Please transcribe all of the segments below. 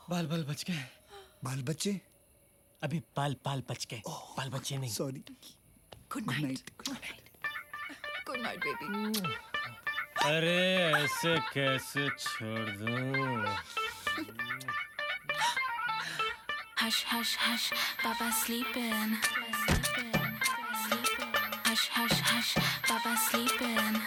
बाल बाल बच गए। बाल बच्चे? अभी बाल बाल बच गए, बाल बच्चे नहीं। Sorry. Good night. Good night baby. अरे ऐसे कैसे छोड़ दूं? Hush, hush, hush, Baba sleeping. Hush, hush, hush, Baba sleeping.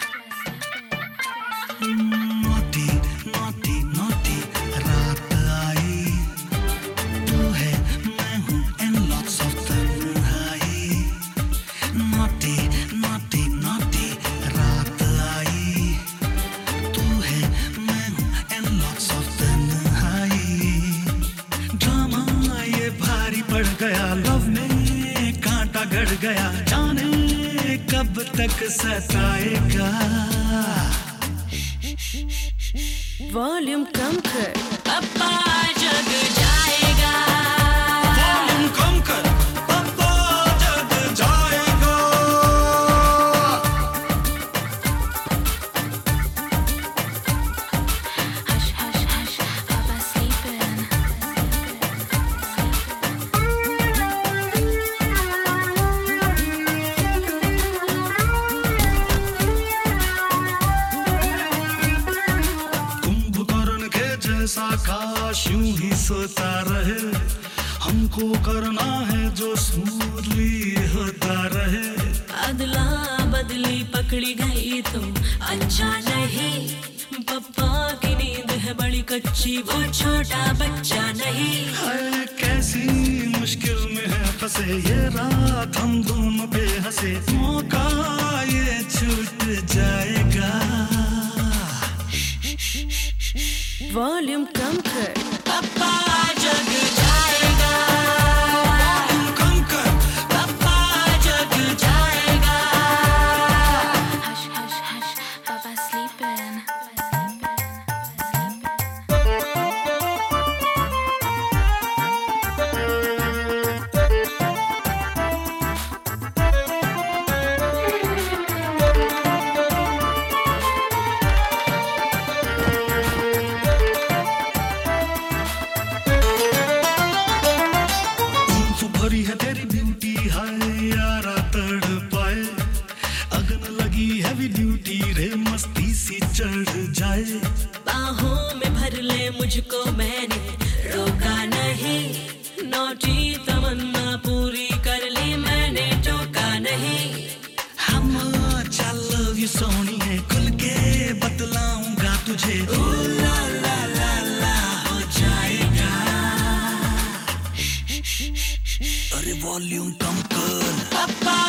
naughty, naughty, naughty, रात आई, तू है मैं हूँ and lots of तन्हाई. Naughty, naughty, naughty, रात आई, तू है मैं हूँ and lots of तन्हाई. ड्रामा ये भारी पड़ गया, लव में कांटा गड़ गया, जाने कब तक सताएगा. Volume कम कर, पापा जग जाएगा. Volume कम कर, पापा जग जाएगा. Hush, hush, hush, Baba sleeping. Kumbhakarna के जैसा काश यूं ही सोता रहे, हमको करना है जो स्मूथली होता रहे. अदला बदली पकड़ी गई तो अच्छा नहीं. पप्पा की नींद है बड़ी कच्ची, वो छोटा बच्चा नहीं. हाय कैसी मुश्किल में है फंसे, ये रात हम दोनों पे हंसे, मौका ये छूट जाएगा. वॉल्यूम कम कर, पापा जग जाएगा. कम कर, पापा जग जाएगा. Hush, hush, hush, Baba sleeping. भरी है तेरी ब्यूटी, हाय यारा तड़ पाए, अगन लगी हैवी ड्यूटी रे, मस्ती सी चढ़ जाए. बाहों में भर ले मुझको, मैंने रोका नहीं. नौटी तमन्ना पूरी कर ली, मैंने टोका नहीं. हम चल लव यू सोनी है, खुल के बतलाऊंगा तुझे, ओ ला ला ला ला हो जाएगा. अरे वॉल्यूम कम कर, पापा